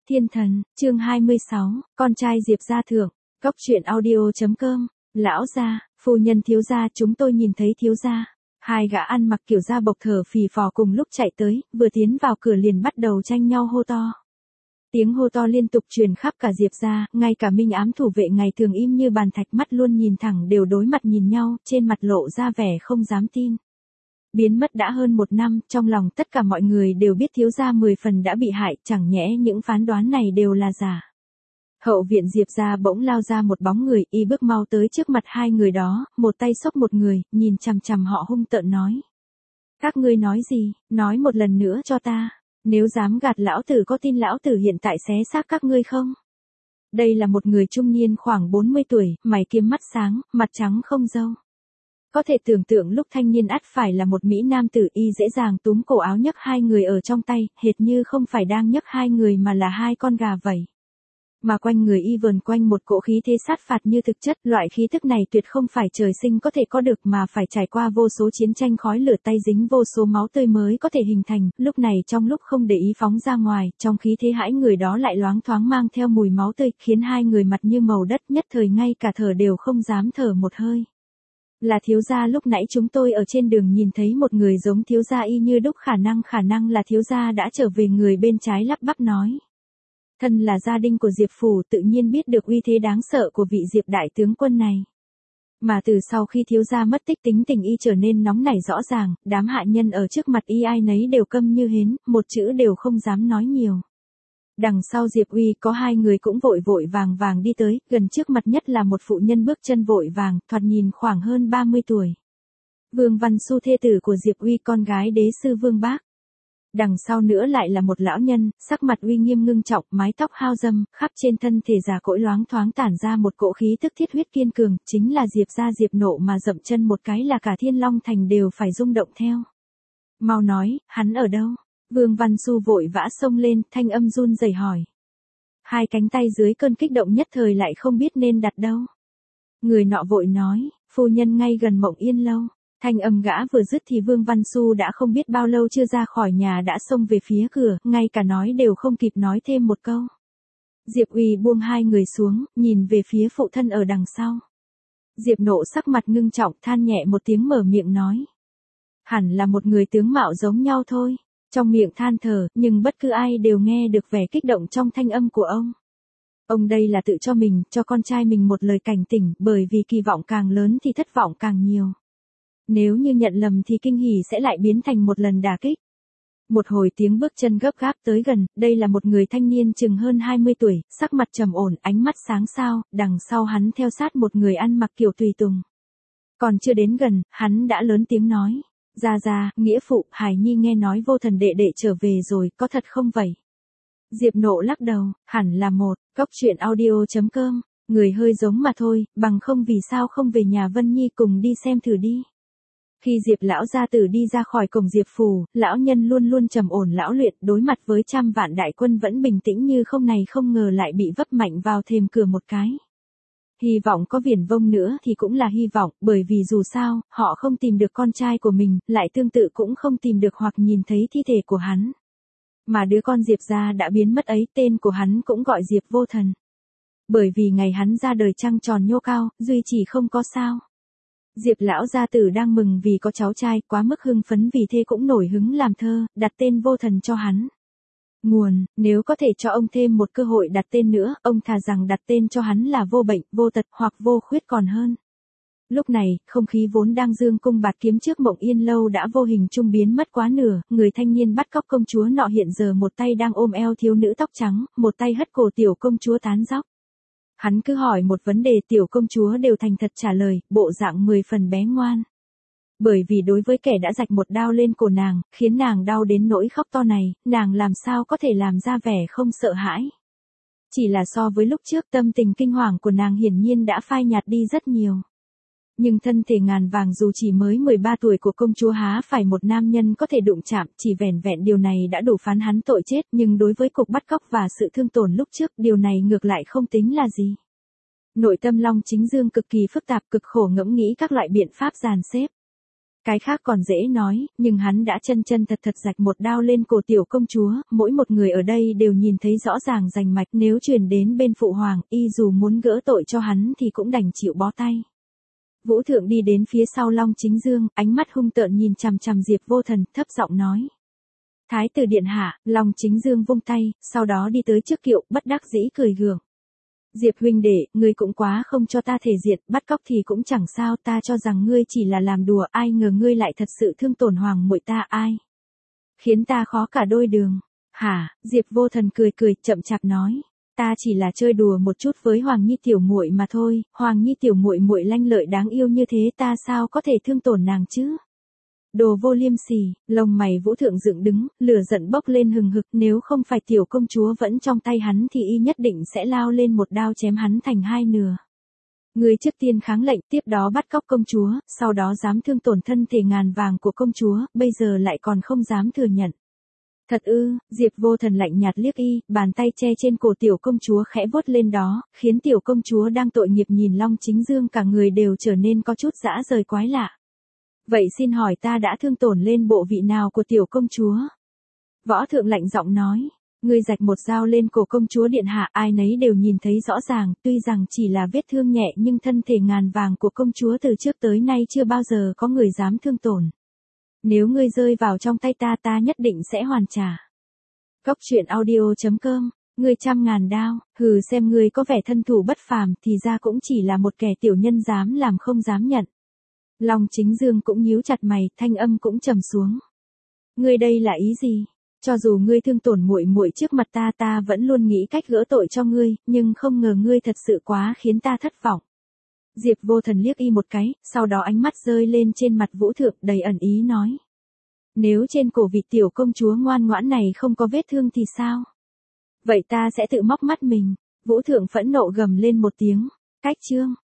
Thiên thần, chương 26, con trai Diệp gia thượng, góc truyện audio.com, lão gia, phu nhân thiếu gia chúng tôi nhìn thấy thiếu gia. Hai gã ăn mặc kiểu da bộc thở phì phò cùng lúc chạy tới, vừa tiến vào cửa liền bắt đầu tranh nhau hô to. Tiếng hô to liên tục truyền khắp cả Diệp gia, ngay cả Minh Ám thủ vệ ngày thường im như bàn thạch mắt luôn nhìn thẳng đều đối mặt nhìn nhau, trên mặt lộ ra vẻ không dám tin. Biến mất đã hơn 1 năm, trong lòng tất cả mọi người đều biết thiếu gia 10 phần đã bị hại, chẳng nhẽ những phán đoán này đều là giả. Hậu viện Diệp gia bỗng lao ra một bóng người, y bước mau tới trước mặt hai người đó, một tay xốc một người, nhìn chằm chằm họ hung tợn nói. Các ngươi nói gì, nói một lần nữa cho ta, nếu dám gạt lão tử có tin lão tử hiện tại xé xác các ngươi không? Đây là một người trung niên khoảng 40 tuổi, mày kiếm mắt sáng, mặt trắng không râu. Có thể tưởng tượng lúc thanh niên ắt phải là một mỹ nam tử, y dễ dàng túm cổ áo nhấc hai người ở trong tay, hệt như không phải đang nhấc hai người mà là hai con gà vậy. Mà quanh người y vờn quanh một cỗ khí thế sát phạt như thực chất, loại khí thức này tuyệt không phải trời sinh có thể có được mà phải trải qua vô số chiến tranh khói lửa tay dính vô số máu tươi mới có thể hình thành, lúc này trong lúc không để ý phóng ra ngoài, trong khí thế hãi người đó lại loáng thoáng mang theo mùi máu tươi, khiến hai người mặt như màu đất, nhất thời ngay cả thở đều không dám thở một hơi. Là thiếu gia, lúc nãy chúng tôi ở trên đường nhìn thấy một người giống thiếu gia y như đúc, khả năng là thiếu gia đã trở về. Người bên trái lắp bắp nói. Thân là gia đình của Diệp phủ tự nhiên biết được uy thế đáng sợ của vị Diệp đại tướng quân này. Mà từ sau khi thiếu gia mất tích tính tình y trở nên nóng nảy rõ ràng, đám hạ nhân ở trước mặt y ai nấy đều câm như hến, một chữ đều không dám nói nhiều. Đằng sau Diệp Uy có hai người cũng vội vội vàng đi tới, gần trước mặt nhất là một phụ nhân bước chân vội vàng, thoạt nhìn khoảng hơn 30 tuổi. Vương Văn Xu, thê tử của Diệp Uy, con gái đế sư Vương Bác. Đằng sau nữa lại là một lão nhân, sắc mặt uy nghiêm ngưng trọng, mái tóc hao râm, khắp trên thân thể già cỗi loáng thoáng tản ra một cỗ khí tức thiết huyết kiên cường, chính là Diệp gia Diệp Nộ, mà dậm chân một cái là cả Thiên Long thành đều phải rung động theo. Mau nói, hắn ở đâu? Vương Văn Xu vội vã xông lên, thanh âm run rẩy hỏi. Hai cánh tay dưới cơn kích động nhất thời lại không biết nên đặt đâu. Người nọ vội nói, phu nhân ngay gần Mộng Yên lâu. Thanh âm gã vừa dứt thì Vương Văn Xu đã không biết bao lâu chưa ra khỏi nhà đã xông về phía cửa, ngay cả nói đều không kịp nói thêm một câu. Diệp Uy buông hai người xuống, nhìn về phía phụ thân ở đằng sau. Diệp Nộ sắc mặt ngưng trọng, than nhẹ một tiếng mở miệng nói. Hẳn là một người tướng mạo giống nhau thôi. Trong miệng than thở, nhưng bất cứ ai đều nghe được vẻ kích động trong thanh âm của ông. Ông đây là tự cho mình, cho con trai mình một lời cảnh tỉnh, bởi vì kỳ vọng càng lớn thì thất vọng càng nhiều. Nếu như nhận lầm thì kinh hỉ sẽ lại biến thành một lần đả kích. Một hồi tiếng bước chân gấp gáp tới gần, đây là một người thanh niên chừng hơn 20 tuổi, sắc mặt trầm ổn, ánh mắt sáng sao, đằng sau hắn theo sát một người ăn mặc kiểu tùy tùng. Còn chưa đến gần, hắn đã lớn tiếng nói. Gia, nghĩa phụ, Hải Nhi nghe nói Vô Thần đệ đệ trở về rồi, có thật không vậy? Diệp Nộ lắc đầu, hẳn là một, góc truyện audio.com, người hơi giống mà thôi, bằng không vì sao không về nhà Vân Nhi cùng đi xem thử đi. Khi Diệp lão gia tử đi ra khỏi cổng Diệp phủ, lão nhân luôn luôn trầm ổn lão luyện, đối mặt với trăm vạn đại quân vẫn bình tĩnh như không, này không ngờ lại bị vấp mạnh vào thềm cửa một cái. Hy vọng có viển vông nữa thì cũng là hy vọng, bởi vì dù sao, họ không tìm được con trai của mình, lại tương tự cũng không tìm được hoặc nhìn thấy thi thể của hắn. Mà đứa con Diệp gia đã biến mất ấy, tên của hắn cũng gọi Diệp Vô Thần. Bởi vì ngày hắn ra đời trăng tròn nhô cao, duy chỉ không có sao. Diệp lão gia tử đang mừng vì có cháu trai, quá mức hưng phấn vì thế cũng nổi hứng làm thơ, đặt tên Vô Thần cho hắn. Nguồn, nếu có thể cho ông thêm một cơ hội đặt tên nữa, ông thà rằng đặt tên cho hắn là Vô Bệnh, Vô Tật hoặc Vô Khuyết còn hơn. Lúc này, không khí vốn đang dương cung bạt kiếm trước Mộng Yên lâu đã vô hình trung biến mất quá nửa, người thanh niên bắt cóc công chúa nọ hiện giờ một tay đang ôm eo thiếu nữ tóc trắng, một tay hất cổ tiểu công chúa tán dóc. Hắn cứ hỏi một vấn đề tiểu công chúa đều thành thật trả lời, bộ dạng 10 phần bé ngoan. Bởi vì đối với kẻ đã rạch một đao lên cổ nàng, khiến nàng đau đến nỗi khóc to này, nàng làm sao có thể làm ra vẻ không sợ hãi. Chỉ là so với lúc trước tâm tình kinh hoàng của nàng hiển nhiên đã phai nhạt đi rất nhiều. Nhưng thân thể ngàn vàng dù chỉ mới 13 tuổi của công chúa há phải một nam nhân có thể đụng chạm, chỉ vẻn vẹn điều này đã đủ phán hắn tội chết, nhưng đối với cuộc bắt cóc và sự thương tổn lúc trước, điều này ngược lại không tính là gì. Nội tâm Long Chính Dương cực kỳ phức tạp, cực khổ ngẫm nghĩ các loại biện pháp dàn xếp. Cái khác còn dễ nói, nhưng hắn đã chân chân thật thật rạch một đao lên cổ tiểu công chúa, mỗi một người ở đây đều nhìn thấy rõ ràng rành mạch, nếu truyền đến bên phụ hoàng, y dù muốn gỡ tội cho hắn thì cũng đành chịu bó tay. Vũ thượng đi đến phía sau Long Chính Dương, ánh mắt hung tợn nhìn chằm chằm Diệp Vô Thần, thấp giọng nói. Thái tử điện hạ. Long Chính Dương vung tay, sau đó đi tới trước kiệu, bất đắc dĩ cười gượng. Diệp huynh đệ, ngươi cũng quá không cho ta thể diện, bắt cóc thì cũng chẳng sao, ta cho rằng ngươi chỉ là làm đùa, ai ngờ ngươi lại thật sự thương tổn hoàng muội ta, ai khiến ta khó cả đôi đường. Hả? Diệp Vô Thần cười cười, chậm chạp nói, ta chỉ là chơi đùa một chút với Hoàng Nhi tiểu muội mà thôi, Hoàng Nhi tiểu muội muội lanh lợi đáng yêu như thế, ta sao có thể thương tổn nàng chứ? Đồ vô liêm sỉ. Lông mày Vũ thượng dựng đứng, lửa giận bốc lên hừng hực, nếu không phải tiểu công chúa vẫn trong tay hắn thì y nhất định sẽ lao lên một đao chém hắn thành hai nửa. Người trước tiên kháng lệnh, tiếp đó bắt cóc công chúa, sau đó dám thương tổn thân thể ngàn vàng của công chúa, bây giờ lại còn không dám thừa nhận. Thật ư? Diệp Vô Thần lạnh nhạt liếc y, bàn tay che trên cổ tiểu công chúa khẽ vuốt lên đó, khiến tiểu công chúa đang tội nghiệp nhìn Long Chính Dương cả người đều trở nên có chút dã rời quái lạ. Vậy xin hỏi ta đã thương tổn lên bộ vị nào của tiểu công chúa? Võ thượng lạnh giọng nói, ngươi rạch một dao lên cổ công chúa điện hạ, ai nấy đều nhìn thấy rõ ràng, tuy rằng chỉ là vết thương nhẹ nhưng thân thể ngàn vàng của công chúa từ trước tới nay chưa bao giờ có người dám thương tổn. Nếu ngươi rơi vào trong tay ta, ta nhất định sẽ hoàn trả. Cốc truyện audio.com, ngươi trăm ngàn đao, hừ, xem ngươi có vẻ thân thủ bất phàm thì ra cũng chỉ là một kẻ tiểu nhân dám làm không dám nhận. Long Chính Dương cũng nhíu chặt mày, thanh âm cũng trầm xuống. Ngươi đây là ý gì? Cho dù ngươi thương tổn muội muội trước mặt ta, ta vẫn luôn nghĩ cách gỡ tội cho ngươi, nhưng không ngờ ngươi thật sự quá khiến ta thất vọng. Diệp Vô Thần liếc y một cái, sau đó ánh mắt rơi lên trên mặt Vũ thượng đầy ẩn ý nói. Nếu trên cổ vị tiểu công chúa ngoan ngoãn này không có vết thương thì sao? Vậy ta sẽ tự móc mắt mình. Vũ thượng phẫn nộ gầm lên một tiếng. Cách chương.